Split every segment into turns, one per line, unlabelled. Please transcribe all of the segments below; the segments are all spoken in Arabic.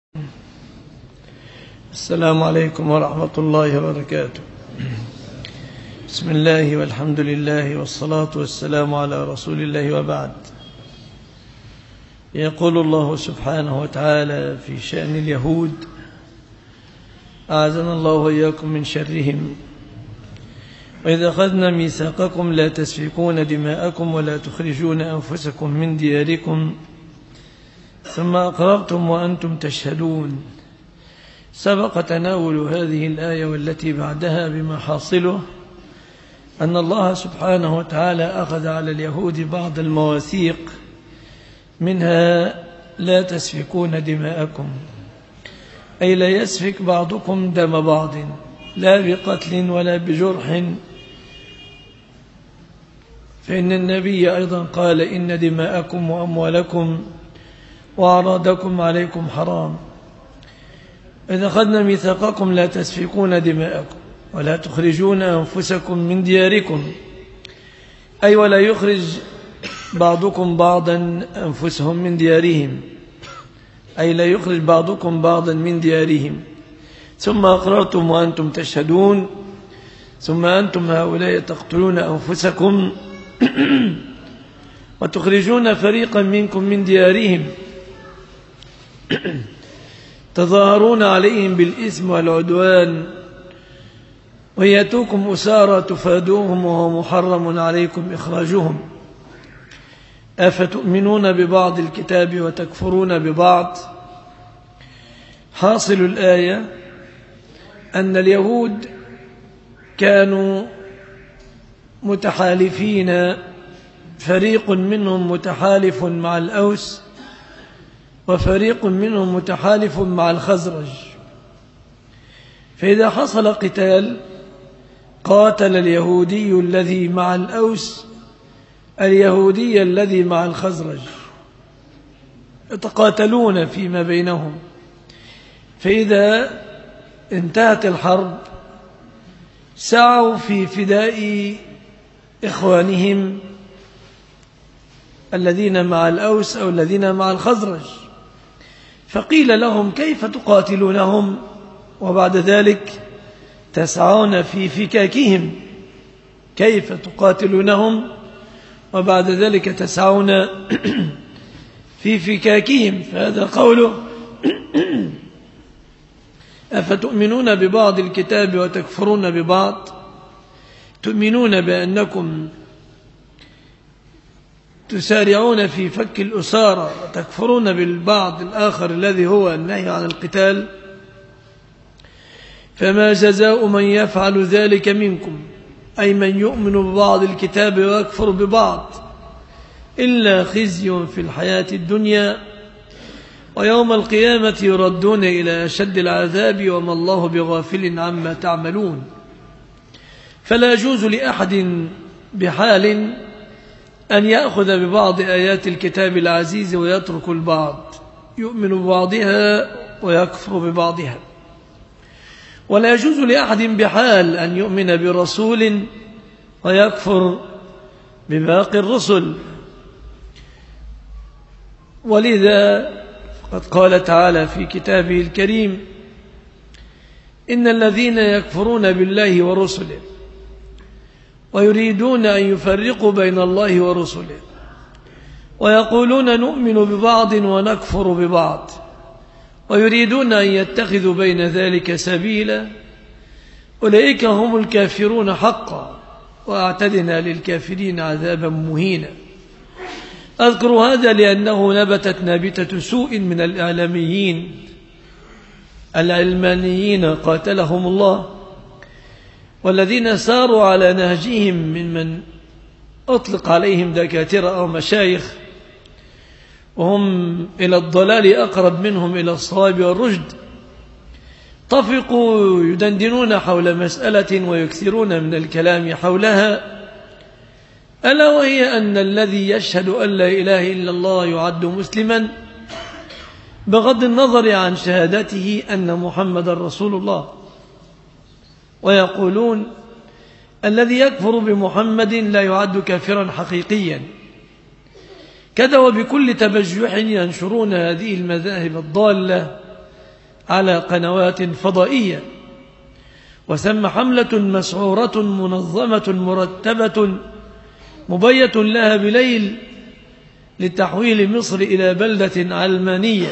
السلام عليكم ورحمة الله وبركاته. بسم الله والحمد لله والصلاة والسلام على رسول الله وبعد. يقول الله سبحانه وتعالى في شأن اليهود: أعاذنا الله وإياكم من شرهم، وإذا أخذنا ميثاقكم لا تسفكون دماءكم ولا تخرجون أنفسكم من دياركم ثم أقررتم وأنتم تشهدون. سبق تناول هذه الآية والتي بعدها بما حاصله أن الله سبحانه وتعالى أخذ على اليهود بعض المواثيق، منها لا تسفكون دماءكم، أي لا يسفك بعضكم دم بعض، لا بقتل ولا بجرح، فإن النبي أيضا قال: إن دماءكم وأموالكم وأعراضكم عليكم حرام. إذا أخذنا ميثاقكم لا تسفكون دماءكم ولا تخرجون أنفسكم من دياركم، أي ولا يخرج بعضكم بعضا أنفسهم من ديارهم، أي لا يخرج بعضكم بعضا من ديارهم. ثم أقررتم وأنتم تشهدون، ثم أنتم هؤلاء تقتلون أنفسكم وتخرجون فريقا منكم من ديارهم تظاهرون عليهم بالإثم والعدوان، ويأتوكم أسارى تفادوهم وهو محرم عليكم إخراجهم. أفتؤمنون ببعض الكتاب وتكفرون ببعض؟ حاصل الآية أن اليهود كانوا متحالفين، فريق منهم متحالف مع الأوس وفريق منهم متحالف مع الخزرج، فإذا حصل قتال قاتل اليهودي الذي مع الأوس اليهودي الذي مع الخزرج، يتقاتلون فيما بينهم. فإذا انتهت الحرب سعوا في فداء إخوانهم الذين مع الأوس أو الذين مع الخزرج، فقيل لهم: كيف تقاتلونهم وبعد ذلك تسعون في فكاكهم؟ كيف تقاتلونهم وبعد ذلك تسعون في فكاكهم؟ فهذا قوله: أفتؤمنون ببعض الكتاب وتكفرون ببعض. تؤمنون بأنكم تسارعون في فك الأسارى وتكفرون بالبعض الآخر الذي هو النهي عن القتال. فما جزاء من يفعل ذلك منكم، أي من يؤمن ببعض الكتاب ويكفر ببعض، إلا خزي في الحياة الدنيا، ويوم القيامة يردون إلى أشد العذاب وما الله بغافل عما تعملون. فلا يجوز لأحد بحال أن يأخذ ببعض آيات الكتاب العزيز ويترك البعض، يؤمن ببعضها ويكفر ببعضها. ولا يجوز لأحد بحال أن يؤمن برسول ويكفر بباقي الرسل. ولذا قد قال تعالى في كتابه الكريم: إن الذين يكفرون بالله ورسله ويريدون أن يفرقوا بين الله ورسله ويقولون نؤمن ببعض ونكفر ببعض ويريدون أن يتخذوا بين ذلك سبيلا، أولئك هم الكافرون حقا، وأعتدنا للكافرين عذابا مهينا. أذكر هذا لأنه نبتت نابتة سوء من الإعلاميين العلمانيين قاتلهم الله، والذين ساروا على نهجهم ممن أطلق عليهم دكاترة أو مشايخ، وهم إلى الضلال أقرب منهم إلى الصواب والرشد. طفقوا يدندنون حول مسألة ويكثرون من الكلام حولها، ألا وهي أن الذي يشهد أن لا إله إلا الله يعد مسلما بغض النظر عن شهادته أن محمد رسول الله. ويقولون الذي يكفر بمحمد لا يعد كافرا حقيقيا. كذا وبكل تبجح ينشرون هذه المذاهب الضالة على قنوات فضائية، وثم حملة مسعورة منظمة مرتبة مبيت لها بليل لتحويل مصر إلى بلدة علمانية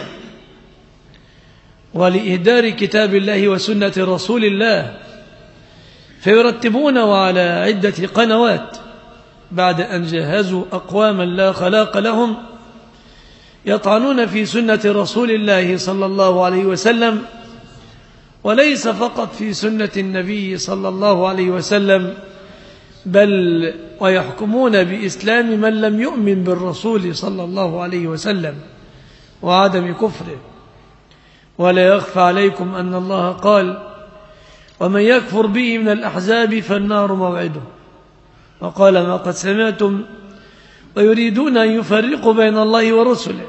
ولإهدار كتاب الله وسنة رسول الله، فيرتبون وعلى عدة قنوات بعد أن جهزوا أقواما لا خلاق لهم يطعنون في سنة رسول الله صلى الله عليه وسلم، وليس فقط في سنة النبي صلى الله عليه وسلم، بل ويحكمون بإسلام من لم يؤمن بالرسول صلى الله عليه وسلم وعدم كفره. ولا يخفى عليكم أن الله قال: ومن يكفر به من الأحزاب فالنار موعده. وقال: ما قد سمعتم ويريدون أن يفرقوا بين الله ورسله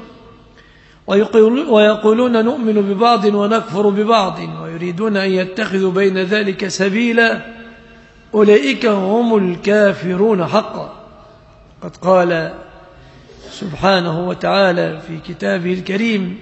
ويقولون نؤمن ببعض ونكفر ببعض ويريدون أن يتخذوا بين ذلك سبيلا أولئك هم الكافرون حقا. قد قال سبحانه وتعالى في كتابه الكريم: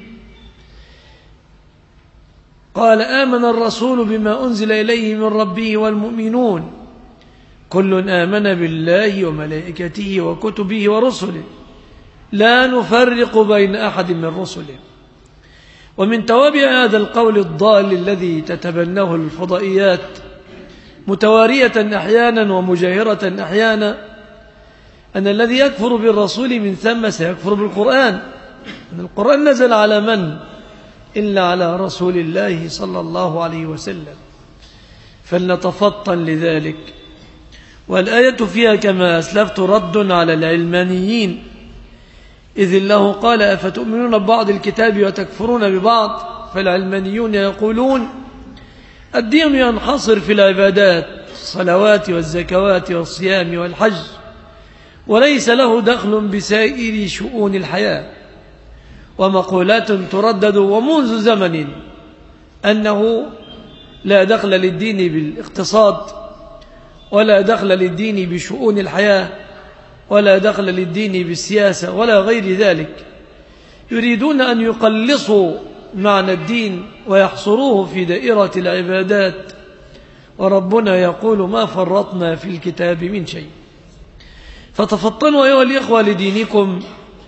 قال: آمن الرسول بما أنزل إليه من ربه والمؤمنون كل آمن بالله وملائكته وكتبه ورسله لا نفرق بين أحد من رسله. ومن توابع هذا القول الضال الذي تتبناه الفضائيات متوارية أحيانا ومجاهرة أحيانا أن الذي يكفر بالرسول من ثم سيكفر بالقرآن، أن القرآن نزل على من؟ إلا على رسول الله صلى الله عليه وسلم، فلنتفطن لذلك. والآية فيها كما أسلفت رد على العلمانيين، إذ الله قال: أفتؤمنون ببعض الكتاب وتكفرون ببعض. فالعلمانيون يقولون الدين ينحصر في العبادات، الصلوات والزكوات والصيام والحج، وليس له دخل بسائر شؤون الحياة. ومقولات تردد ومنذ زمن أنه لا دخل للدين بالاقتصاد، ولا دخل للدين بشؤون الحياة، ولا دخل للدين بالسياسة ولا غير ذلك. يريدون أن يقلصوا معنى الدين ويحصروه في دائرة العبادات، وربنا يقول: ما فرطنا في الكتاب من شيء. فتفطنوا أيها الإخوة لدينكم،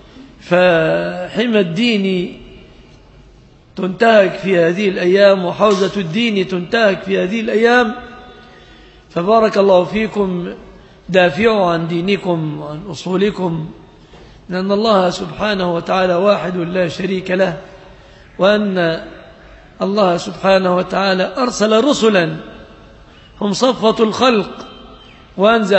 فحمى الدين تنتهك في هذه الأيام، وحوزة الدين تنتهك في هذه الأيام، فبارك الله فيكم. دافعوا عن دينكم وعن أصولكم، لأن الله سبحانه وتعالى واحد لا شريك له، وأن الله سبحانه وتعالى أرسل رسلا هم صفوة الخلق، وأنزل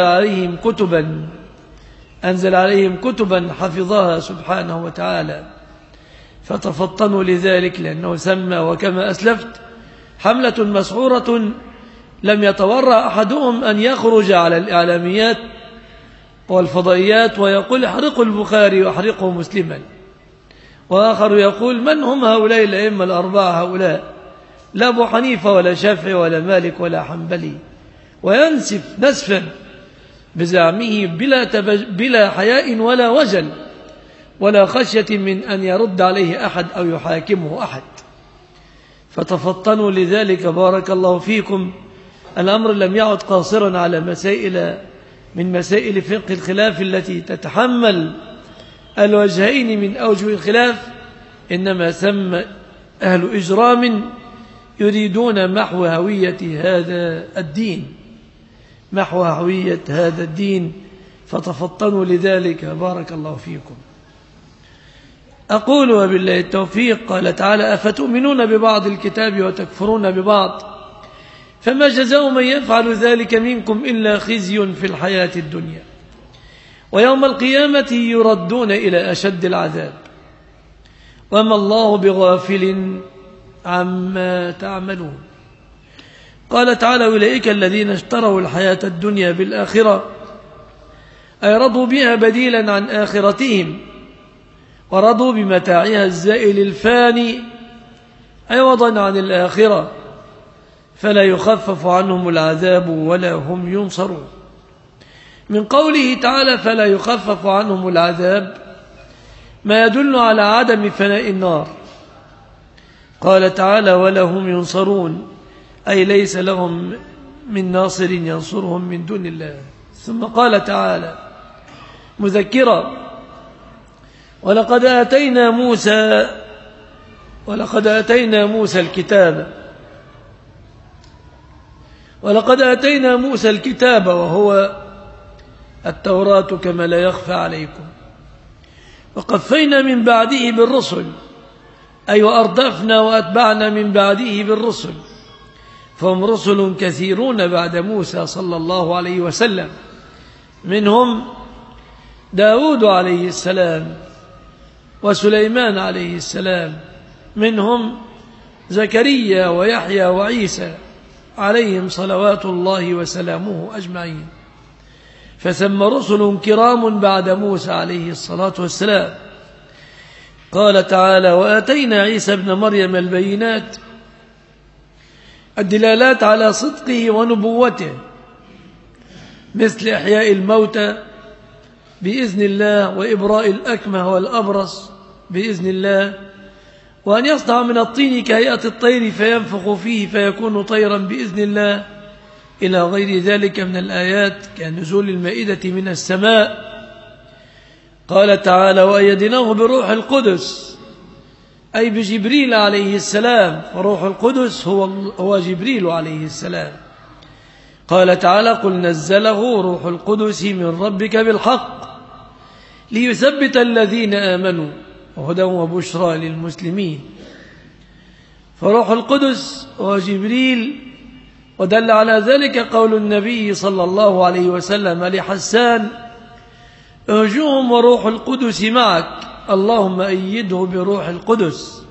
عليهم كتبا حفظها سبحانه وتعالى. فتفطنوا لذلك، لأنه سمى وكما أسلفت حملة مسعورة لم يتورع أحدهم أن يخرج على الإعلاميات والفضائيات ويقول: احرقوا البخاري واحرقوا مسلما، وآخر يقول: من هم هؤلاء الأئمة الأربعة هؤلاء؟ لا أبو حنيفة ولا شافعي ولا مالك ولا حنبلي، وينسف نسفا بزعمه بلا حياء ولا وجل ولا خشية من أن يرد عليه أحد أو يحاكمه أحد. فتفطنوا لذلك بارك الله فيكم. الأمر لم يعد قاصرا على مسائل من مسائل فقه الخلاف التي تتحمل الوجهين من أوجه الخلاف، إنما ثم أهل إجرام يريدون محو هوية هذا الدين، فتفطنوا لذلك بارك الله فيكم. أقول وبالله التوفيق. قال تعالى: أفتؤمنون ببعض الكتاب وتكفرون ببعض، فما جزاء من يفعل ذلك منكم إلا خزي في الحياة الدنيا، ويوم القيامة يردون إلى أشد العذاب، وما الله بغافل عما تعملون. قال تعالى: أولئك الذين اشتروا الحياة الدنيا بالآخرة، أي رضوا بها بديلا عن آخرتهم، ورضوا بمتاعها الزائل الفاني عوضا عن الآخرة، فلا يخفف عنهم العذاب ولا هم ينصرون. من قوله تعالى: فلا يخفف عنهم العذاب، ما يدل على عدم فناء النار، قال تعالى ولا هم ينصرون، أي ليس لهم من ناصر ينصرهم من دون الله. ثم قال تعالى مذكرا ولقد آتينا موسى الكتاب وهو التوراة كما لا يخفى عليكم، وقفينا من بعده بالرسل، أي وأردفنا وأتبعنا من بعده بالرسل، فهم رسل كثيرون بعد موسى صلى الله عليه وسلم، منهم داود عليه السلام وسليمان عليه السلام، منهم زكريا ويحيى وعيسى عليهم صلوات الله وسلامه أجمعين. فثم رسل كرام بعد موسى عليه الصلاة والسلام. قال تعالى وآتينا عيسى ابن مريم البينات، الدلالات على صدقه ونبوته، مثل إحياء الموتى بإذن الله، وإبراء الأكمه والأبرص بإذن الله، وأن يصنع من الطين كهيئة الطير فينفخ فيه فيكون طيرا بإذن الله، إلى غير ذلك من الآيات كنزول المائدة من السماء. قال تعالى وأيدناه بروح القدس، أي بجبريل عليه السلام، وروح القدس هو جبريل عليه السلام. قال تعالى قل نزله روح القدس من ربك بالحق ليثبت الذين آمنوا وهدى وبشرى للمسلمين. فروح القدس هو جبريل، ودل على ذلك قول النبي صلى الله عليه وسلم لحسان ارجوهم وروح القدس معك اللهم أيده بروح القدس.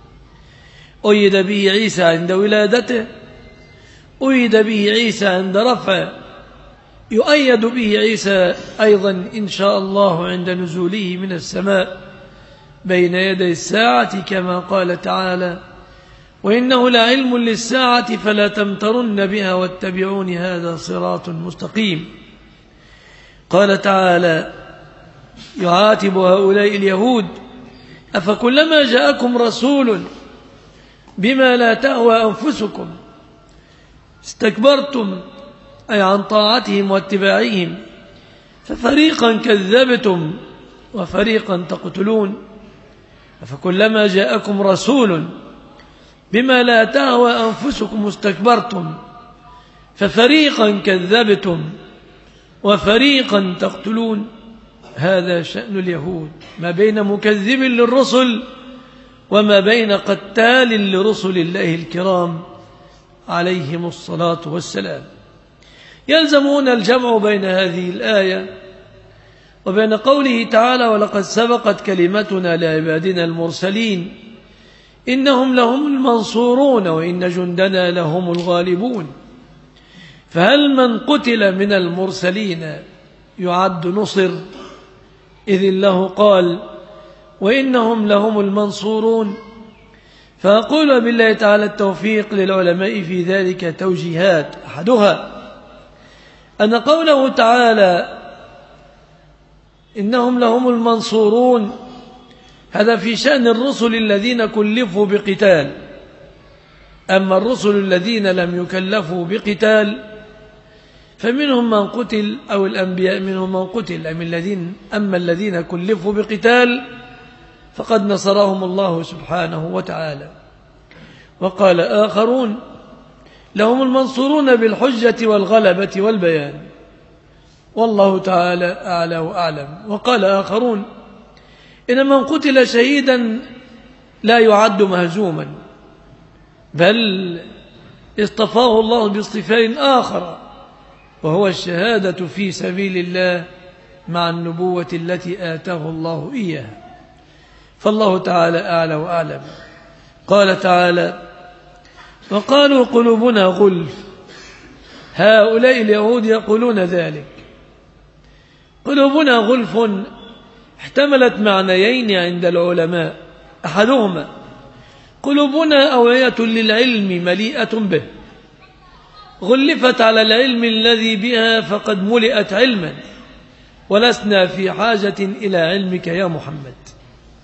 أيد به عيسى عند ولادته، أيد به عيسى عند رفعه، يؤيد به عيسى أيضا إن شاء الله عند نزوله من السماء بين يدي الساعة، كما قال تعالى وإنه لعلم للساعة فلا تمترن بها واتبعون هذا صراط مستقيم. قال تعالى يعاتب هؤلاء اليهود أفكلما جاءكم رسول بما لا تهوى أنفسكم استكبرتم، أي عن طاعتهم واتباعهم، ففريقا كذبتم وفريقا تقتلون. أفكلما جاءكم رسول بما لا تهوى أنفسكم استكبرتم ففريقا كذبتم وفريقا تقتلون. هذا شأن اليهود، ما بين مكذب للرسل وما بين قتال لرسل الله الكرام عليهم الصلاة والسلام. يلزمون الجمع بين هذه الآية وبين قوله تعالى ولقد سبقت كلمتنا لعبادنا المرسلين إنهم لهم المنصورون وإن جندنا لهم الغالبون. فهل من قتل من المرسلين يعد نصر؟ إذ الله قال وإنهم لهم المنصورون. فأقول بالله تعالى التوفيق للعلماء في ذلك توجيهات، أحدها أن قوله تعالى إنهم لهم المنصورون هذا في شأن الرسل الذين كلفوا بقتال، أما الرسل الذين لم يكلفوا بقتال فمنهم من قتل، أو الأنبياء منهم من قتل، أما الذين كلفوا بقتال فقد نصرهم الله سبحانه وتعالى. وقال آخرون لهم المنصورون بالحجة والغلبة والبيان، والله تعالى أعلى وأعلم. وقال آخرون إن من قتل شهيدا لا يعد مهزوما، بل اصطفاه الله باصطفاء آخر وهو الشهادة في سبيل الله مع النبوة التي آتاه الله إياها. فالله تعالى أعلى وأعلم. قال تعالى وقالوا قلوبنا غلف، هؤلاء اليهود يقولون ذلك. قلوبنا غلف احتملت معنيين عند العلماء، أحدهما قلوبنا أوعية للعلم مليئة به، غلفت على العلم الذي بها فقد ملئت علما ولسنا في حاجة إلى علمك يا محمد.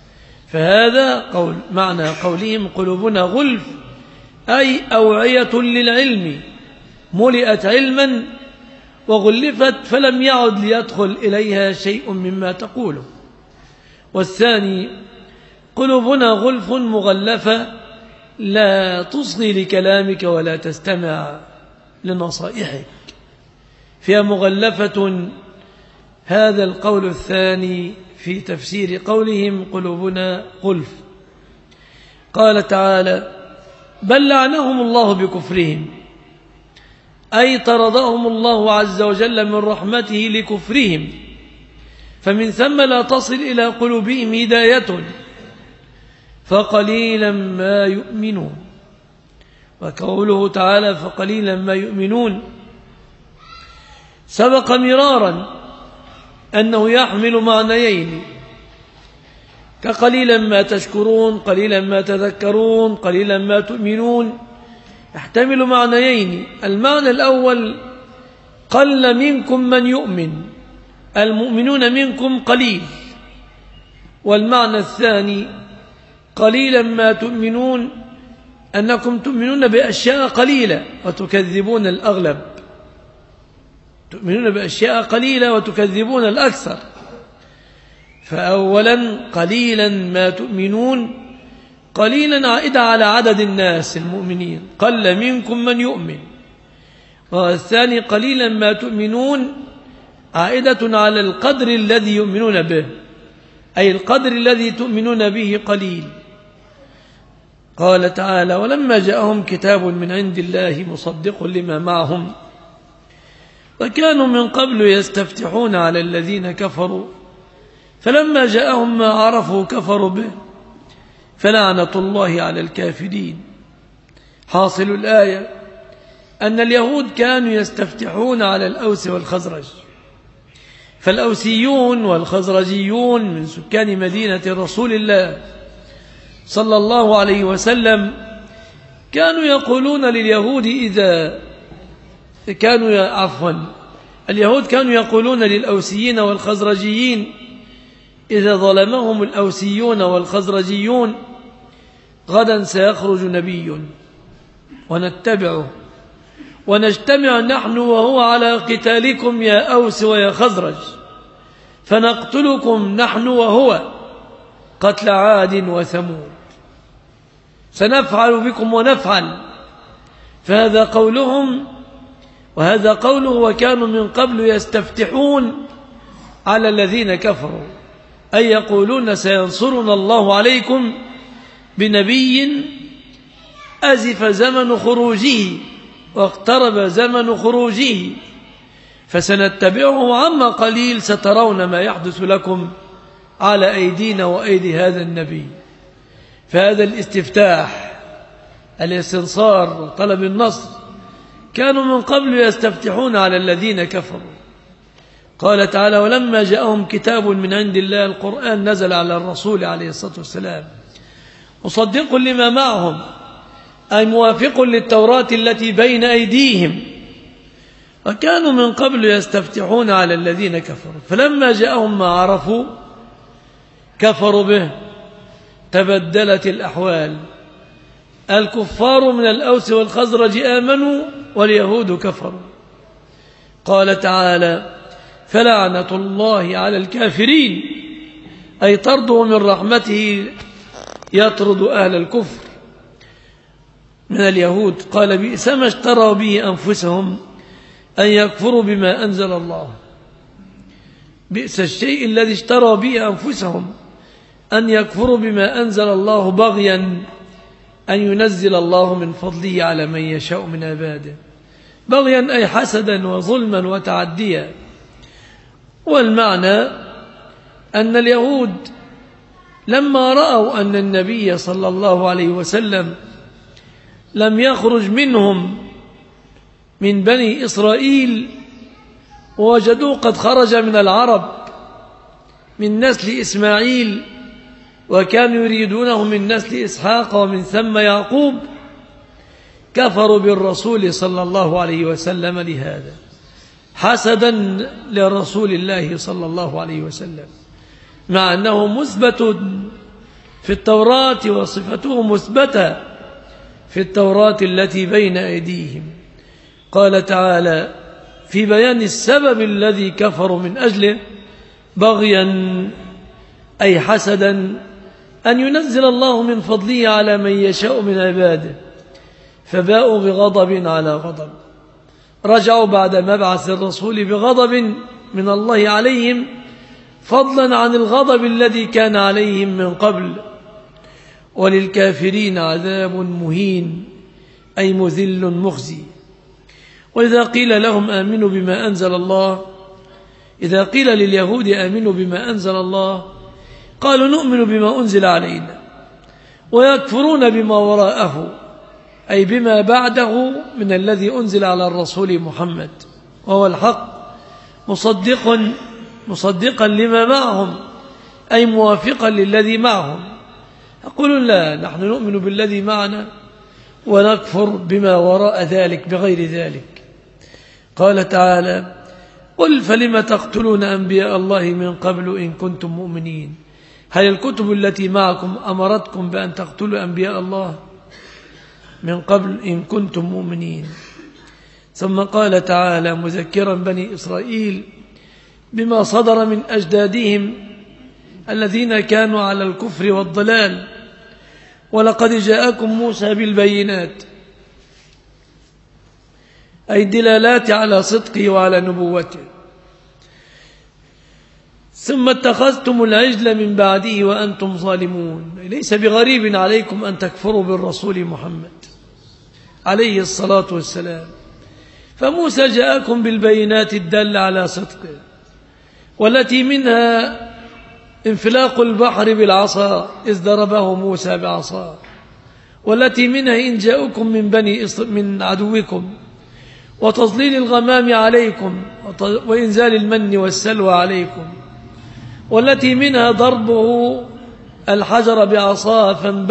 فهذا معنى قولهم قلوبنا غلف، أي أوعية للعلم ملئت علما وغلفت فلم يعد ليدخل إليها شيء مما تقوله. والثاني قلوبنا غلف مغلفة لا تصغي لكلامك ولا تستمع لنصائحك، فيها مغلفة. هذا القول الثاني في تفسير قولهم قلوبنا غلف. قال تعالى: بل لعنهم الله بكفرهم، أي طردهم الله عز وجل من رحمته لكفرهم، فمن ثم لا تصل إلى قلوبهم هداية، فقليلا ما يؤمنون. وقوله تعالى: فقليلا ما يؤمنون، سبق مرارا أنه يحمل معنيين، كقليلا ما تشكرون، قليلا ما تذكرون، قليلا ما تؤمنون، يحتمل معنيين. المعنى الأول: قل منكم من يؤمن، المؤمنون منكم قليل. والمعنى الثاني: قليلا ما تؤمنون، أنكم تؤمنون بأشياء قليلة وتكذبون الأغلب، تؤمنون بأشياء قليلة وتكذبون الأكثر. فأولا قليلا ما تؤمنون، قليلا عائدة على عدد الناس المؤمنين، قل منكم من يؤمن. والثاني قليلا ما تؤمنون عائدة على القدر الذي يؤمنون به، أي القدر الذي تؤمنون به قليل. قال تعالى: ولما جاءهم كتاب من عند الله مصدق لما معهم وكانوا من قبل يستفتحون على الذين كفروا فلما جاءهم ما عرفوا كفروا به فلعنة الله على الكافرين. حاصل الآية أن اليهود كانوا يستفتحون على الأوس والخزرج، فالأوسيون والخزرجيون من سكان مدينة رسول الله صلى الله عليه وسلم كانوا يقولون لليهود اليهود كانوا يقولون للأوسيين والخزرجيين إذا ظلمهم الأوسيون والخزرجيون: غدا سيخرج نبي ونتبعه ونجتمع نحن وهو على قتالكم يا أوس ويا خزرج، فنقتلكم نحن وهو قتل عاد وثمود، سنفعل بكم ونفعل. فهذا قولهم وهذا قوله: وكانوا من قبل يستفتحون على الذين كفروا، أي يقولون سينصرنا الله عليكم بنبي أزف زمن خروجه واقترب زمن خروجه فسنتبعه، عما قليل سترون ما يحدث لكم على أيدينا وأيدي هذا النبي. فهذا الاستفتاح، الاستنصار وطلب النصر، كانوا من قبل يستفتحون على الذين كفروا. قال تعالى: ولما جاءهم كتاب من عند الله، القرآن نزل على الرسول عليه الصلاة والسلام مصدق لما معهم، أي موافق للتوراة التي بين أيديهم، وكانوا من قبل يستفتحون على الذين كفروا فلما جاءهم ما عرفوا كفروا به. تبدلت الأحوال، الكفار من الأوس والخزرج آمنوا واليهود كفروا. قال تعالى: فلعنة الله على الكافرين، أي طرده من رحمته يطرد أهل الكفر من اليهود. قال: بئس ما اشتروا به أنفسهم أن يكفروا بما أنزل الله. بئس الشيء الذي اشتروا به أنفسهم أن يكفروا بما أنزل الله بغيا أن ينزل الله من فضله على من يشاء من عباده، بغيا أي حسدا وظلما وتعديا. والمعنى أن اليهود لما رأوا أن النبي صلى الله عليه وسلم لم يخرج منهم من بني إسرائيل ووجدوه قد خرج من العرب من نسل إسماعيل، وكانوا يريدونه من نسل إسحاق ومن ثم يعقوب، كفروا بالرسول صلى الله عليه وسلم لهذا، حسدا لرسول الله صلى الله عليه وسلم، مع أنه مثبت في التوراة وصفته مثبتة في التوراة التي بين أيديهم. قال تعالى في بيان السبب الذي كفروا من أجله بغيا أي حسدا أن ينزل الله من فضله على من يشاء من عباده، فباءوا بغضب على غضب، رجعوا بعد مبعث الرسول بغضب من الله عليهم فضلا عن الغضب الذي كان عليهم من قبل. وللكافرين عذاب مهين أي مذل مخزي. وإذا قيل لهم آمنوا بما أنزل الله، إذا قيل لليهود آمنوا بما أنزل الله قالوا نؤمن بما أنزل علينا، ويكفرون بما وراءه أي بما بعده من الذي أنزل على الرسول محمد وهو الحق، مصدقا لما معهم أي موافقا للذي معهم. يقولون لا، نحن نؤمن بالذي معنا ونكفر بما وراء ذلك بغير ذلك. قال تعالى قل فلم تقتلون أنبياء الله من قبل إن كنتم مؤمنين. هل الكتب التي معكم أمرتكم بأن تقتلوا أنبياء الله من قبل إن كنتم مؤمنين؟ ثم قال تعالى مذكرا بني إسرائيل بما صدر من أجدادهم الذين كانوا على الكفر والضلال، ولقد جاءكم موسى بالبينات أي الدلالات على صدقه وعلى نبوته، ثم اتخذتم العجل من بعده وأنتم ظالمون. ليس بغريب عليكم أن تكفروا بالرسول محمد عليه الصلاة والسلام، فموسى جاءكم بالبينات الدالة على صدقه، والتي منها انفلاق البحر بالعصا إذ ضربه موسى بعصاه، والتي منها إن جاءكم من عدوكم وتظليل الغمام عليكم وإنزال المن والسلوى عليكم، والتي منها ضربه الحجر بعصاه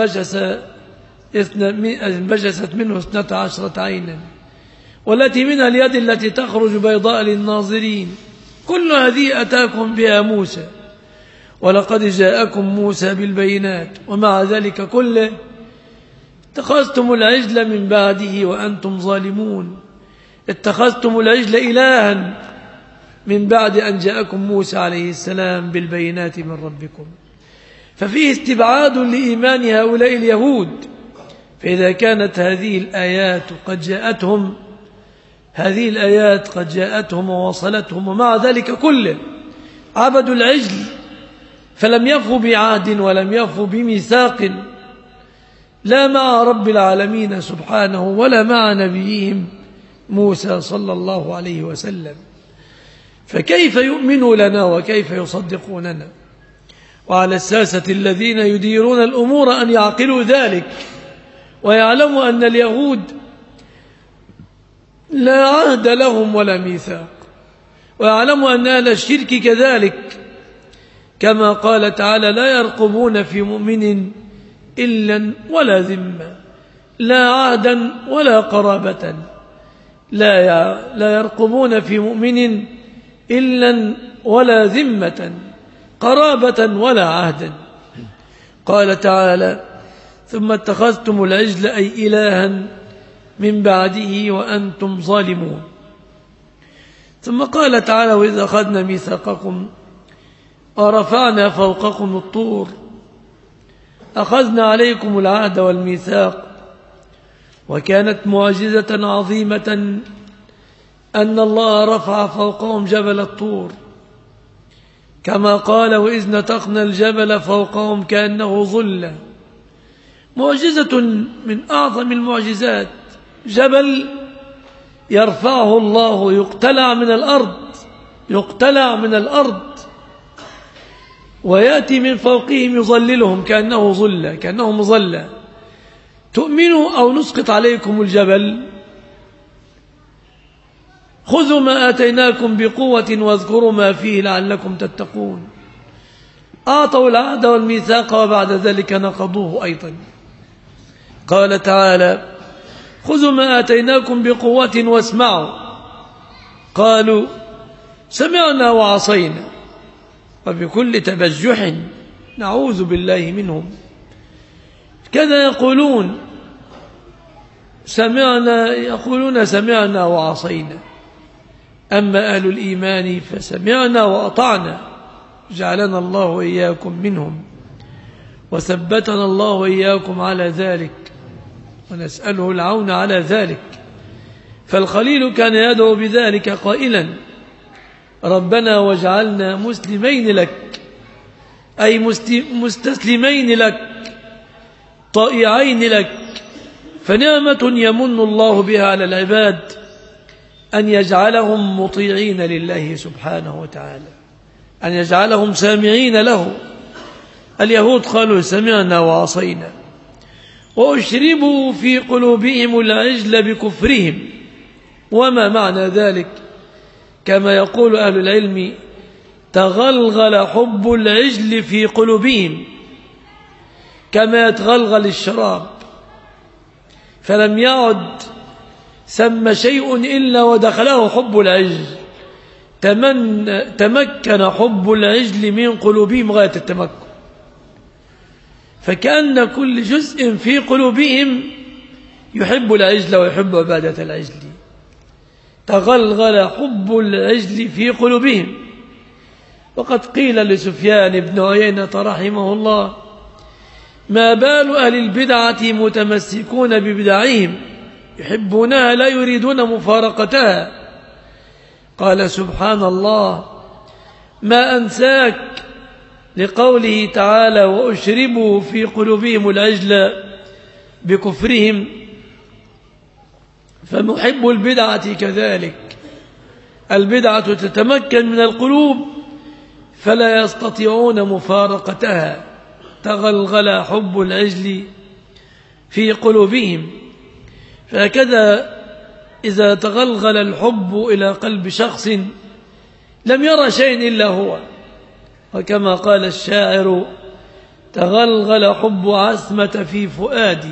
فانبجست منه 12 عينا، والتي منها اليد التي تخرج بيضاء للناظرين. كل هذه أتاكم بها موسى، ولقد جاءكم موسى بالبينات، ومع ذلك كله اتخذتم العجل من بعده وأنتم ظالمون. اتخذتم العجل إلها من بعد أن جاءكم موسى عليه السلام بالبينات من ربكم، ففيه استبعاد لإيمان هؤلاء اليهود. فإذا كانت هذه الآيات قد جاءتهم ووصلتهم، ومع ذلك كله عبدوا العجل فلم يفوا بعهد ولم يفوا بميثاق لا مع رب العالمين سبحانه ولا مع نبيهم موسى صلى الله عليه وسلم، فكيف يؤمنوا لنا وكيف يصدقوننا؟ وعلى الساسة الذين يديرون الأمور أن يعقلوا ذلك ويعلموا أن اليهود لا عهد لهم ولا ميثاق، ويعلموا أن أهل الشرك كذلك، كما قال تعالى لا يرقبون في مؤمن إلا ولا ذمة، لا عهدا ولا قرابة، لا يرقبون في مؤمن إلا ولا ذمة قرابة ولا عهدا. قال تعالى ثم اتخذتم العجل أي إلها من بعده وأنتم ظالمون. ثم قال تعالى وإذا أخذنا ميثاقكم ورفعنا فوقكم الطور أخذنا عليكم العهد والميثاق. وكانت معجزة عظيمة أن الله رفع فوقهم جبل الطور، كما قال وإذ نتقنا الجبل فوقهم كأنه ظلة. معجزة من أعظم المعجزات، جبل يرفعه الله يقتلع من الأرض ويأتي من فوقهم يظللهم كأنه ظلة، كأنه مظلة. تؤمنوا أو نسقط عليكم الجبل، خذوا ما آتيناكم بقوة واذكروا ما فيه لعلكم تتقون. أعطوا العهد والميثاق وبعد ذلك نقضوه أيضا. قال تعالى خذوا ما آتيناكم بقوة واسمعوا، قالوا سمعنا وعصينا، وبكل تبجح نعوذ بالله منهم. كذا يقولون سمعنا وعصينا. أما أهل الإيمان فسمعنا وأطعنا، جعلنا الله وإياكم منهم وثبتنا الله وإياكم على ذلك، ونسأله العون على ذلك. فالخليل كان يدعو بذلك قائلا: ربنا واجعلنا مسلمين لك، أي مستسلمين لك طائعين لك. فنعمة يمن الله بها على العباد أن يجعلهم مطيعين لله سبحانه وتعالى، أن يجعلهم سامعين له. اليهود قالوا سمعنا وعصينا، وأشربوا في قلوبهم العجل بكفرهم. وما معنى ذلك؟ كما يقول أهل العلم: تغلغل حب العجل في قلوبهم كما يتغلغل الشراب، فلم يعد ثم شيء إلا ودخله حب العجل. تمكن حب العجل من قلوبهم غاية التمكن، فكأن كل جزء في قلوبهم يحب العجل ويحب عبادة العجل. تغلغل حب العجل في قلوبهم. وقد قيل لسفيان بن عيينة رحمه الله: ما بال أهل البدعة متمسكون ببدعهم يحبونها لا يريدون مفارقتها؟ قال: سبحان الله، ما أنساك لقوله تعالى: وأشربوا في قلوبهم العجل بكفرهم. فمحب البدعة كذلك، البدعة تتمكن من القلوب فلا يستطيعون مفارقتها. تغلغل حب العجل في قلوبهم. فهكذا إذا تغلغل الحب إلى قلب شخص لم يرى شيء إلا هو، وكما قال الشاعر: تغلغل حب عثمة في فؤادي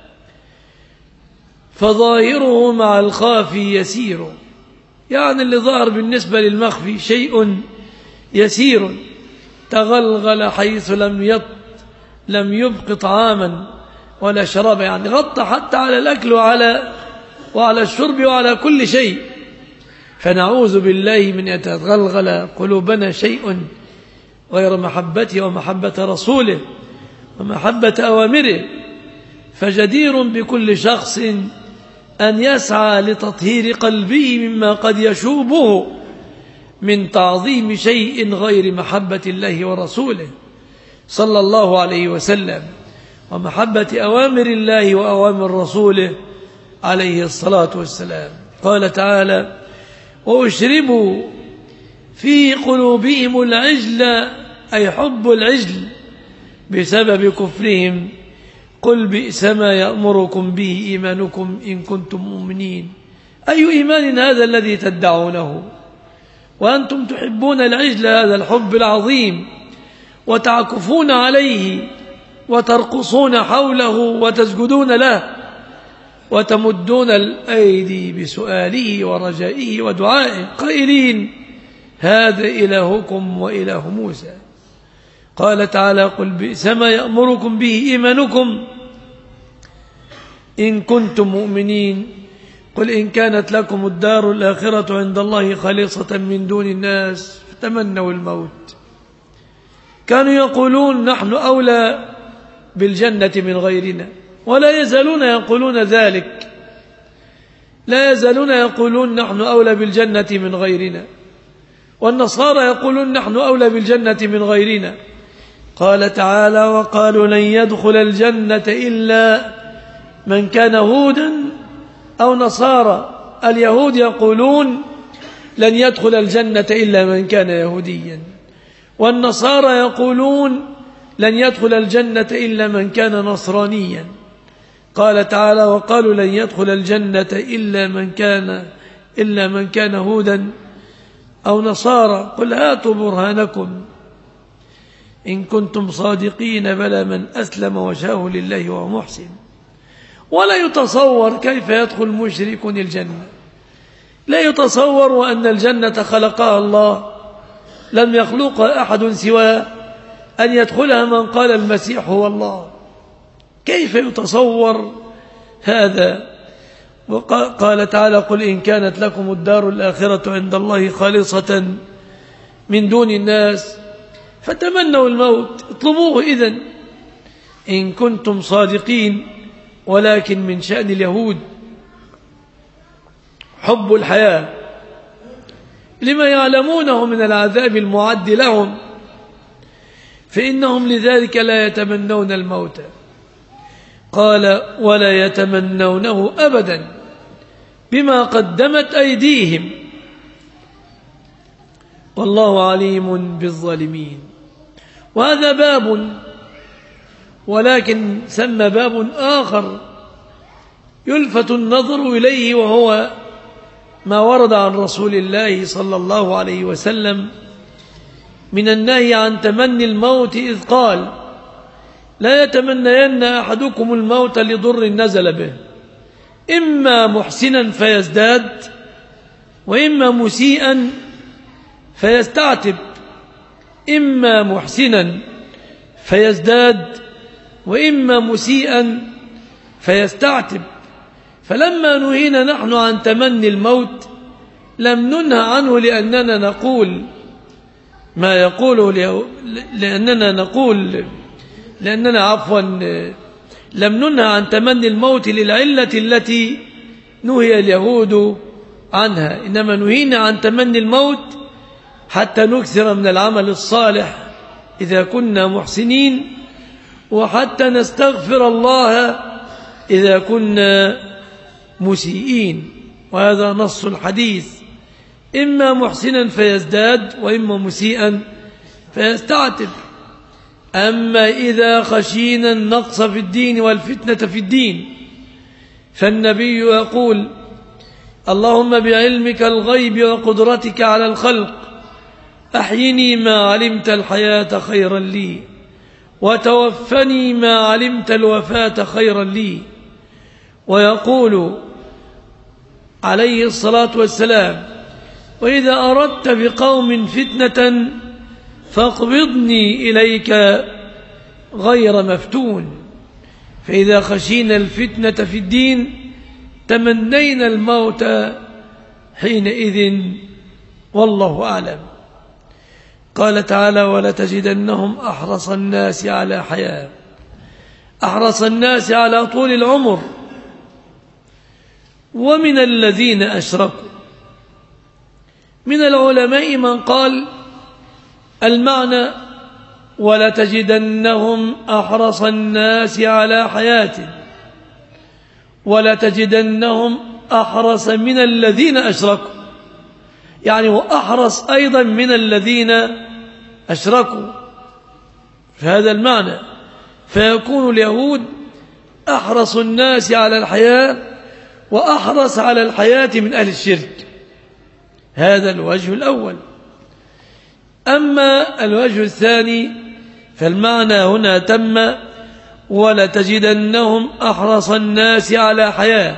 فظاهره مع الخافي يسير. يعني اللي ظهر بالنسبة للمخفي شيء يسير. تغلغل حيث لم يبق طعاما ولا شراب، يعني غطى حتى على الأكل وعلى الشرب وعلى كل شيء. فنعوذ بالله من أن يتغلغل قلوبنا شيء غير محبته ومحبة رسوله ومحبة أوامره. فجدير بكل شخص أن يسعى لتطهير قلبه مما قد يشوبه من تعظيم شيء غير محبة الله ورسوله صلى الله عليه وسلم، ومحبة أوامر الله وأوامر رسوله عليه الصلاة والسلام. قال تعالى: وأشربوا في قلوبهم العجل، أي حب العجل بسبب كفرهم. قل بئس ما يأمركم به إيمانكم إن كنتم مؤمنين. أي إيمان هذا الذي تدعونه وأنتم تحبون العجل هذا الحب العظيم، وتعكفون عليه وترقصون حوله وتسجدون له وتمدون الأيدي بسؤاله ورجائه ودعائه قائلين: هذا إلهكم وإله موسى. قال تعالى: قل بئس ما يأمركم به إيمانكم إن كنتم مؤمنين. قل إن كانت لكم الدار الآخرة عند الله خالصة من دون الناس فتمنوا الموت. كانوا يقولون: نحن أولى بالجنة من غيرنا، ولا يزالون يقولون ذلك، لا يزالون يقولون: نحن أولى بالجنة من غيرنا. والنصارى يقولون: نحن أولى بالجنة من غيرنا. قال تعالى: وقالوا لن يدخل الجنة إلا من كان هودا أو نصارى. اليهود يقولون: لن يدخل الجنة إلا من كان يهوديا، والنصارى يقولون: لن يدخل الجنة إلا من كان نصرانيا. قال تعالى: وقالوا لن يدخل الجنة إلا من كان هودا أو نصارى. قل هاتوا برهانكم إن كنتم صادقين، بلى من أسلم وجهه لله وهو محسن. ولا يتصور كيف يدخل مشرك الجنة، لا يتصور وأن الجنة خلقها الله، لم يخلقها أحد سواه، أن يدخلها من قال المسيح هو الله. كيف يتصور هذا؟ وقال تعالى: قل إن كانت لكم الدار الآخرة عند الله خالصة من دون الناس فتمنوا الموت، اطلبوه إذن إن كنتم صادقين. ولكن من شأن اليهود حب الحياة لما يعلمونه من العذاب المعد لهم، فإنهم لذلك لا يتمنون الموت. قال: ولا يتمنونه أبدا بما قدمت أيديهم والله عليم بالظالمين. وهذا باب، ولكن سمى باب آخر يلفت النظر إليه، وهو ما ورد عن رسول الله صلى الله عليه وسلم من النهي عن تمني الموت، إذ قال: لا يتمنين أحدكم الموت لضر نزل به، إما محسنا فيزداد وإما مسيئا فيستعتب. إما محسنا فيزداد وإما مسيئا فيستعتب. فلما نهينا نحن عن تمني الموت لم ننهى عنه لأننا نقول ما يقوله، لم ننهى عن تمني الموت للعلة التي نهي اليهود عنها، إنما نهينا عن تمني الموت حتى نكثر من العمل الصالح إذا كنا محسنين، وحتى نستغفر الله إذا كنا مسيئين. وهذا نص الحديث: إما محسنا فيزداد وإما مسيئا فيستعتب. أما إذا خشينا النقص في الدين والفتنة في الدين فالنبي يقول: اللهم بعلمك الغيب وقدرتك على الخلق أحيني ما علمت الحياة خيرا لي، وتوفني ما علمت الوفاة خيرا لي. ويقول عليه الصلاة والسلام: وإذا أردت بقوم فتنة فاقبضني إليك غير مفتون. فإذا خشينا الفتنة في الدين تمنينا الموت حينئذ، والله أعلم. قال تعالى: ولتجدنهم أحرص الناس على حياة، أحرص الناس على طول العمر. ومن الذين أشركوا من العلماء من قال المعنى: ولتجدنهم أحرص الناس على حياة، ولتجدنهم أحرص من الذين أشركوا، يعني وأحرص أيضا من الذين أشركوا، في هذا المعنى. فيكون اليهود أحرص الناس على الحياة وأحرص على الحياة من أهل الشرك. هذا الوجه الأول. أما الوجه الثاني فالمعنى هنا تم: ولتجدنهم أحرص الناس على حياة.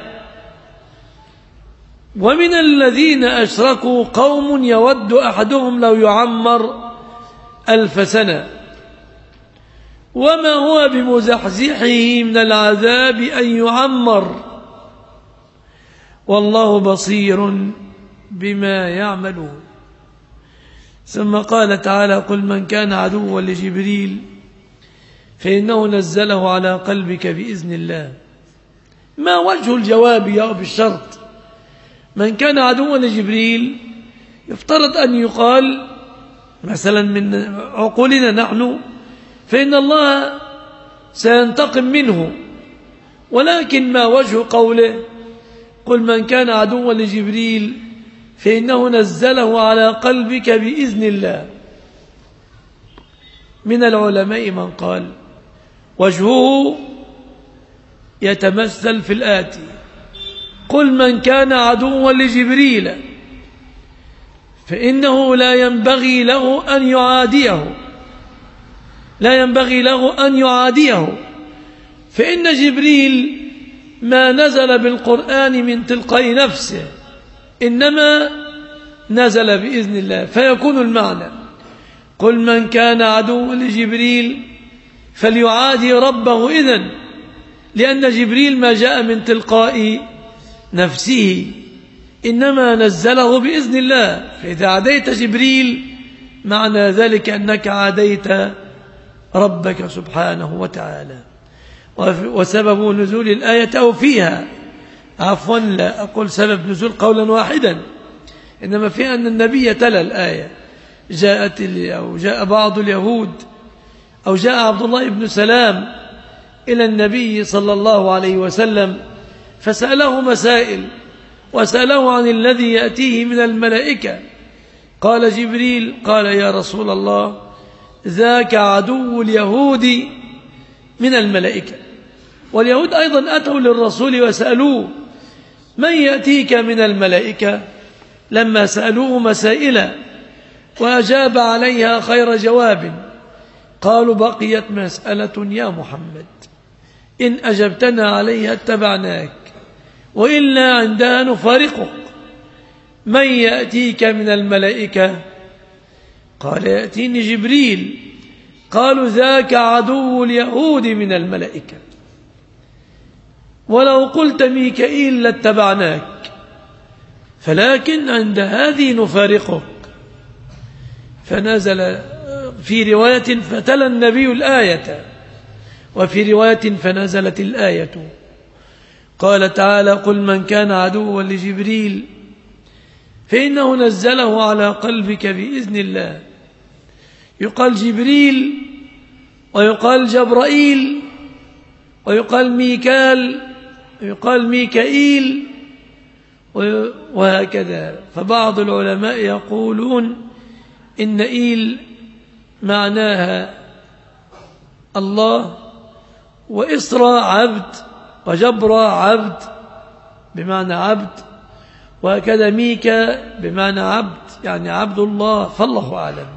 ومن الذين أشركوا قوم يود أحدهم لو يعمر 1000 سنة وما هو بمزحزحه من العذاب أن يعمر والله بصير بما يعملون. ثم قال تعالى: قل من كان عدوا لجبريل فإنه نزله على قلبك بإذن الله. ما وجه الجواب يا بالشرط؟ من كان عدوا لجبريل يفترض أن يقال مثلا من عقولنا نحن فإن الله سينتقم منه، ولكن ما وجه قوله: قل من كان عدوا لجبريل فإنه نزله على قلبك بإذن الله؟ من العلماء من قال وجهه يتمثل في الآتي: قل من كان عدوا لجبريل فإنه لا ينبغي له أن يعاديه، فإن جبريل ما نزل بالقرآن من تلقاء نفسه، إنما نزل بإذن الله. فيكون المعنى: قل من كان عدوا لجبريل فليعادي ربه إذن لأن جبريل ما جاء من تلقاء نفسه، إنما نزله بإذن الله. فإذا عاديت جبريل معنى ذلك أنك عاديت ربك سبحانه وتعالى. وسبب نزول الآية أو فيها، عفوا لا أقول سبب نزول قولا واحدا، إنما فيها أن النبي تلا الآية. جاء بعض اليهود أو جاء عبد الله بن سلام إلى النبي صلى الله عليه وسلم فسأله مسائل، وسأله عن الذي يأتيه من الملائكة. قال جبريل: قال يا رسول الله ذاك عدو اليهود من الملائكة. واليهود أيضا أتوا للرسول وسألوه: من يأتيك من الملائكة؟ لما سألوه مسائل وأجاب عليها خير جواب. قالوا: بقيت مسألة يا محمد، إن أجبتنا عليها اتبعناك، وإلا عندها نفارقك. من يأتيك من الملائكة؟ قال: يأتيني جبريل. قالوا: ذاك عدو اليهود من الملائكة، ولو قلت ميكائيل لاتبعناك، فلكن عند هذه نفارقك. فنزل في رواية فتلا النبي الآية، وفي رواية فنزلت الآية. قال تعالى: قل من كان عدوا لجبريل فإنه نزله على قلبك بإذن الله. يقال جبريل، ويقال جبرائيل، ويقال ميكال، ويقال ميكائيل، وهكذا. فبعض العلماء يقولون إن إيل معناها الله، وإسرى عبد، وجبرى عبد بمعنى عبد، وهكذا ميكا بمعنى عبد، يعني عبد الله، فالله أعلم.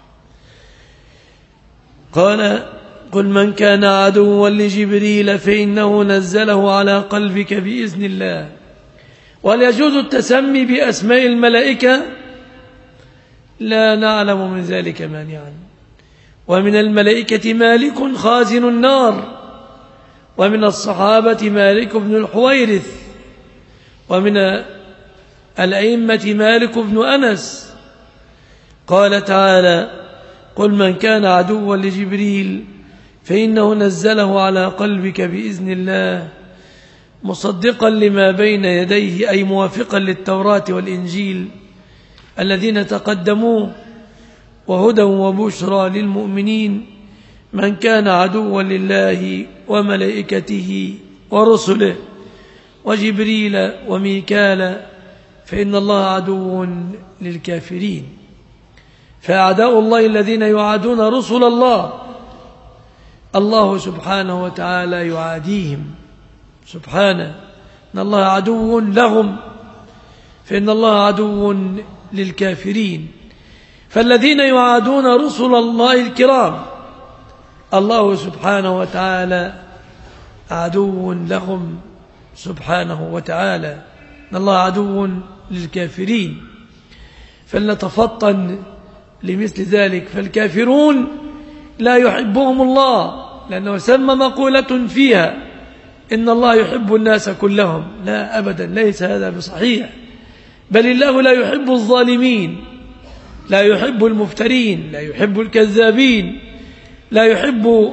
قال: قل من كان عدوا لجبريل فإنه نزله على قلبك بإذن الله. وهل يجوز التسمي بأسماء الملائكة؟ لا نعلم من ذلك مانعا. ومن الملائكة مالك خازن النار، ومن الصحابة مالك بن الحويرث، ومن الأئمة مالك بن أنس. قال تعالى: قل من كان عدوا لجبريل فإنه نزله على قلبك بإذن الله مصدقا لما بين يديه، أي موافقا للتوراة والإنجيل الذين تقدموا، وهدى وبشرى للمؤمنين. من كان عدوا لله وملائكته ورسله وجبريل وميكال فإن الله عدو للكافرين. فأعداء الله الذين يعادون رسل الله، الله سبحانه وتعالى يعاديهم سبحانه، إن الله عدو لهم، فإن الله عدو للكافرين. فالذين يعادون رسل الله الكرام الله سبحانه وتعالى عدو لهم سبحانه وتعالى، إن الله عدو للكافرين. فلنتفطن لمثل ذلك. فالكافرون لا يحبهم الله، لأنه سمى مقولة فيها إن الله يحب الناس كلهم. لا أبدا، ليس هذا بصحيح، بل الله لا يحب الظالمين، لا يحب المفترين، لا يحب الكذابين، لا يحب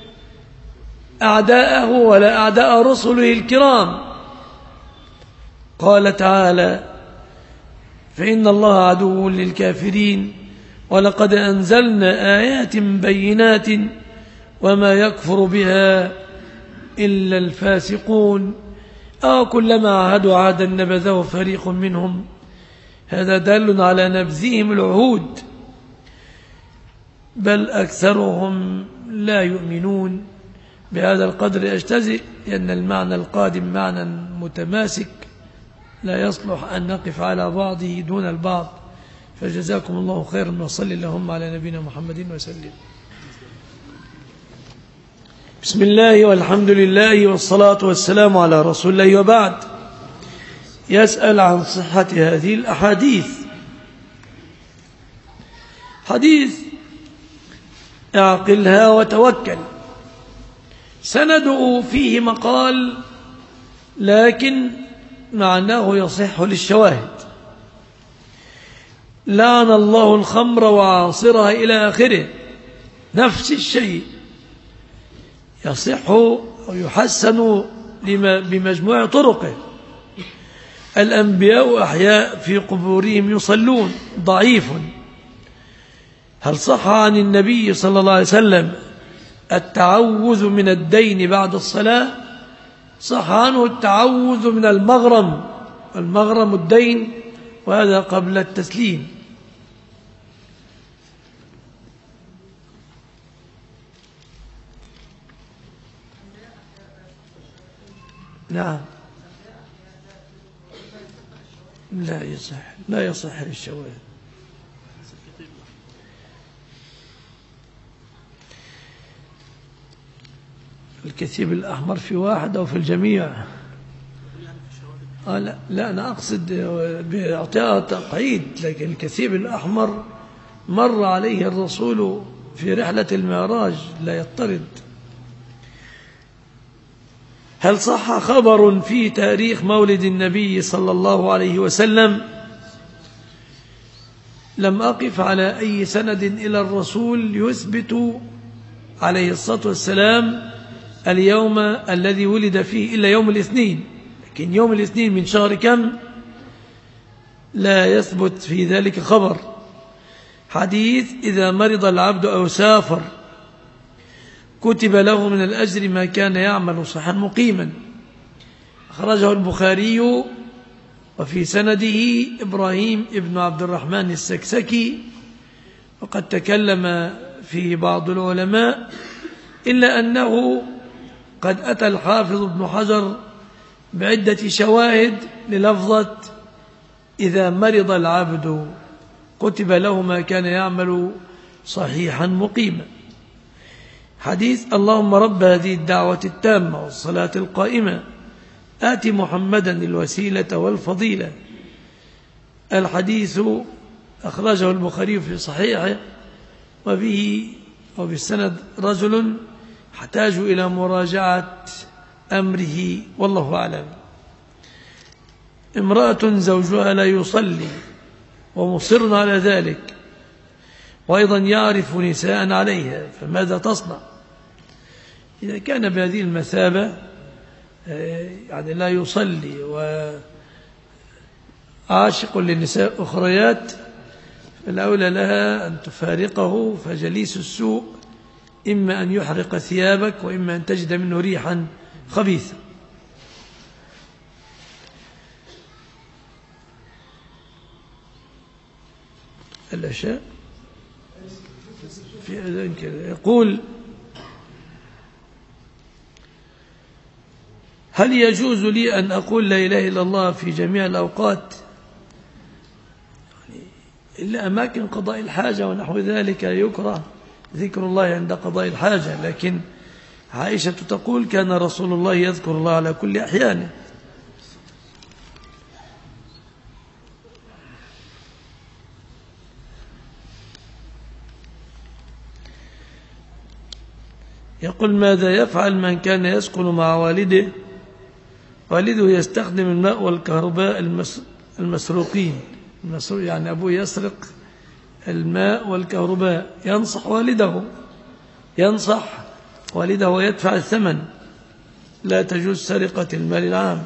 أعداءه ولا أعداء رسله الكرام. قال تعالى: فإن الله عدو للكافرين ولقد أنزلنا آيات بينات وما يكفر بها إلا الفاسقون. كلما عاهدوا عهدا نبذه فريق منهم. هذا دال على نبذهم العهود، بل أكثرهم لا يؤمنون. بهذا القدر أجتزئ، لأن المعنى القادم معنى متماسك لا يصلح أن نقف على بعضه دون البعض. فجزاكم الله خيرا، وصلي اللهم على نبينا محمد وسلم. بسم الله والحمد لله والصلاة والسلام على رسول الله، وبعد. يسأل عن صحة هذه الأحاديث. حديث اعقلها وتوكل، سنده فيه مقال لكن معناه يصح للشواهد. لعن الله الخمر وعاصرها إلى آخره، نفس الشيء يصح ويحسن بمجموع طرقه. الأنبياء أحياء في قبورهم يصلون، ضعيف. هل صح عن النبي صلى الله عليه وسلم التعوذ من الدين بعد الصلاة؟ صح عنه التعوذ من المغرم، المغرم الدين، وهذا قبل التسليم. نعم، لا يصح للشواهد. الكثيب الأحمر في واحد أو في الجميع؟ لا أنا أقصد بإعطاء تقعيد، لكن الكثيب الأحمر مر عليه الرسول في رحلة المعراج، لا يضطرد. هل صح خبر في تاريخ مولد النبي صلى الله عليه وسلم؟ لم أقف على أي سند إلى الرسول يثبت عليه الصلاة والسلام اليوم الذي ولد فيه إلا يوم الاثنين، لكن يوم الاثنين من شهر كم لا يثبت في ذلك خبر. حديث إذا مرض العبد أو سافر كتب له من الأجر ما كان يعمل صحا مقيما، أخرجه البخاري، وفي سنده إبراهيم ابن عبد الرحمن السكسكي، وقد تكلم فيه بعض العلماء، إلا أنه قد أتى الحافظ ابن حجر بعدة شواهد للفظة إذا مرض العبد كتب له ما كان يعمل صحيحا مقيما. حديث اللهم رب هذه الدعوة التامة والصلاة القائمة آت محمدا الوسيلة والفضيلة، الحديث أخرجه البخاري في صحيحه، وبه وبالسند رجل يحتاج إلى مراجعة أمره، والله أعلم. امرأة زوجها لا يصلي ومصر على ذلك، وأيضا يعرف نساء عليها، فماذا تصنع؟ إذا كان بهذه المثابة يعني لا يصلي وعاشق للنساء أخريات، فالأولى لها أن تفارقه، فجليس السوء إما أن يحرق ثيابك وإما أن تجد منه ريحا خبيثة. الأشياء في أذان كذا يقول: هل يجوز لي أن أقول لا إله إلا الله في جميع الأوقات؟ إلا أماكن قضاء الحاجة ونحو ذلك يكره ذكر الله عند قضاء الحاجة، لكن عائشة تقول كان رسول الله يذكر الله على كل أحيانه. يقول: ماذا يفعل من كان يسكن مع والده يستخدم الماء والكهرباء المسروقين، يعني أبوه يسرق الماء والكهرباء، ينصح والده ويدفع الثمن، لا تجوز سرقة المال العام.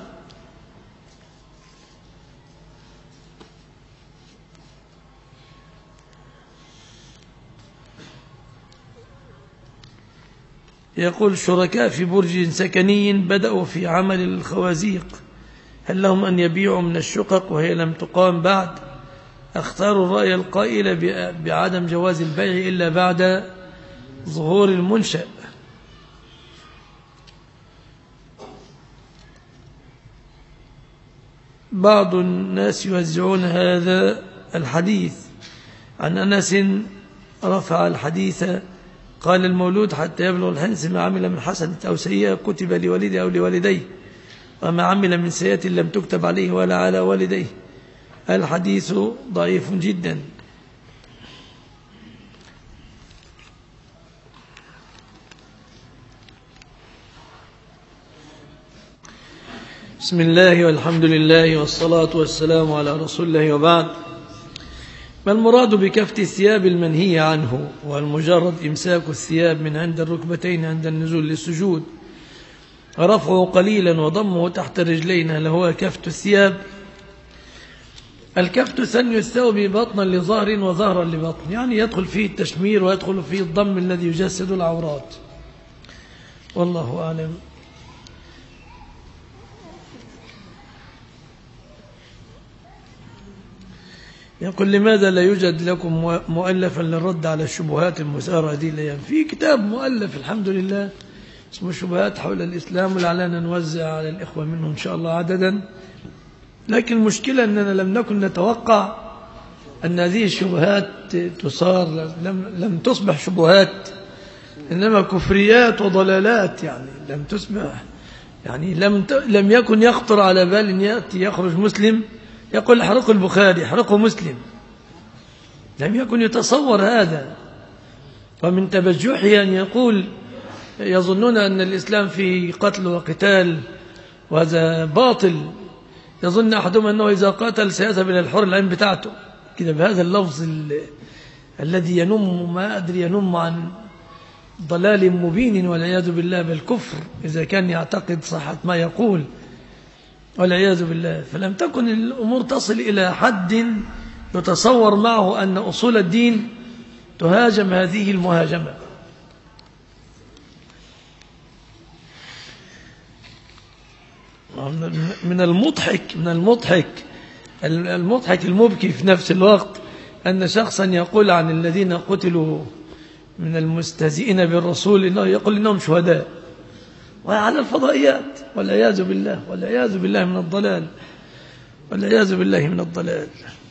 يقول: شركاء في برج سكني بدأوا في عمل الخوازيق، هل لهم أن يبيعوا من الشقق وهي لم تقام بعد؟ اختاروا الرأي القائل بعدم جواز البيع إلا بعد ظهور المنشأ. بعض الناس يوزعون هذا الحديث عن أنس، رفع الحديث قال: المولود حتى يبلغ الحنس ما عمل من حسنة أو سيئة كتب لوالده أو لوالديه، وما عمل من سيئة لم تكتب عليه ولا على والديه. الحديث ضعيف جدا. بسم الله والحمد لله والصلاة والسلام على رسول الله وبعد. ما المراد بكفت الثياب المنهي عنه؟ والمجرد إمساك الثياب من عند الركبتين عند النزول للسجود، رفعه قليلا وضمه تحت الرجلين، هل هو كفت الثياب؟ الكفت ثني الثوب بطنا لظهر وظهرا لبطن، يعني يدخل فيه التشمير ويدخل فيه الضم الذي يجسد العورات، والله أعلم. يقول لماذا لا يوجد لكم مؤلفا للرد على الشبهات المثارة دي الأيام؟ في كتاب مؤلف الحمد لله اسمه شبهات حول الإسلام، ولعلنا نوزع على الإخوة منه إن شاء الله عددا. لكن المشكلة أننا لم نكن نتوقع أن هذه الشبهات تصار، لم تصبح شبهات إنما كفريات وضلالات، يعني لم تصبح، يعني لم يكن يخطر على بال أن يأتي يخرج مسلم يقول احرقوا البخاري احرقوا مسلم، لم يكن يتصور هذا. ومن تبجحه أن يقول يظنون أن الإسلام فيه قتل وقتال، وهذا باطل. يظن أحدهم أنه إذا قاتل سيذهب إلى الحر العين بتاعته كده، بهذا اللفظ الذي ينم ما أدري ينم عن ضلال مبين والعياذ بالله، بل كفر إذا كان يعتقد صحة ما يقول والعياذ بالله. فلم تكن الأمور تصل إلى حد يتصور معه أن أصول الدين تهاجم هذه المهاجمة. من المضحك المبكي في نفس الوقت أن شخصا يقول عن الذين قتلوا من المستهزئين بالرسول إنه يقول إنهم شهداء، وعلى الفضائيات، والعياذ بالله، والعياذ بالله من الضلال، والعياذ بالله من الضلال.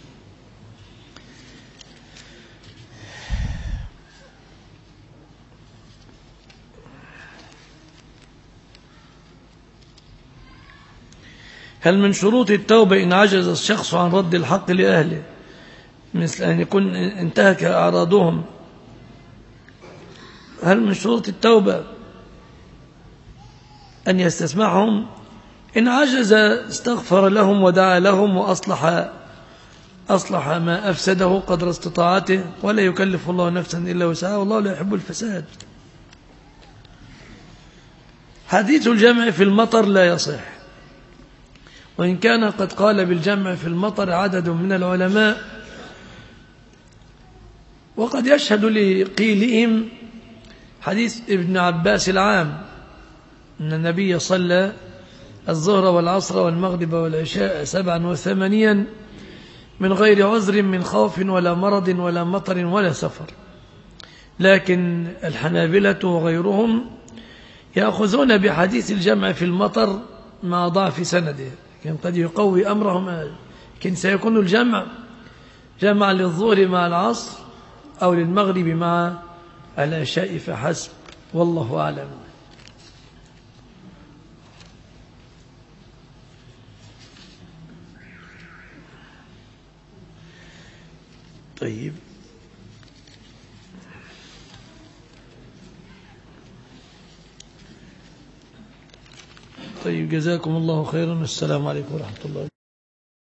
هل من شروط التوبة إن عجز الشخص عن رد الحق لأهله، مثل أن يكون انتهك أعراضهم؟ هل من شروط التوبة أن يستسمعهم؟ إن عجز استغفر لهم ودعا لهم وأصلح ما أفسده قدر استطاعته، ولا يكلف الله نفسا إلا وسعها، والله لا يحب الفساد. حديث الجمع في المطر لا يصح، وإن كان قد قال بالجمع في المطر عدد من العلماء، وقد يشهد لقيلهم حديث ابن عباس العام أن النبي صلى الظهر والعصر والمغرب والعشاء 7 و8 من غير عذر من خوف ولا مرض ولا مطر ولا سفر. لكن الحنابلة وغيرهم يأخذون بحديث الجمع في المطر مع ضعف سنده، لكن قد يقوي أمرهم هذا، لكن سيكون الجمع جمع للظهر مع العصر أو للمغرب مع العشاء فحسب، والله أعلم. طيب جزاكم الله خيرا، والسلام عليكم ورحمة الله وبركاته.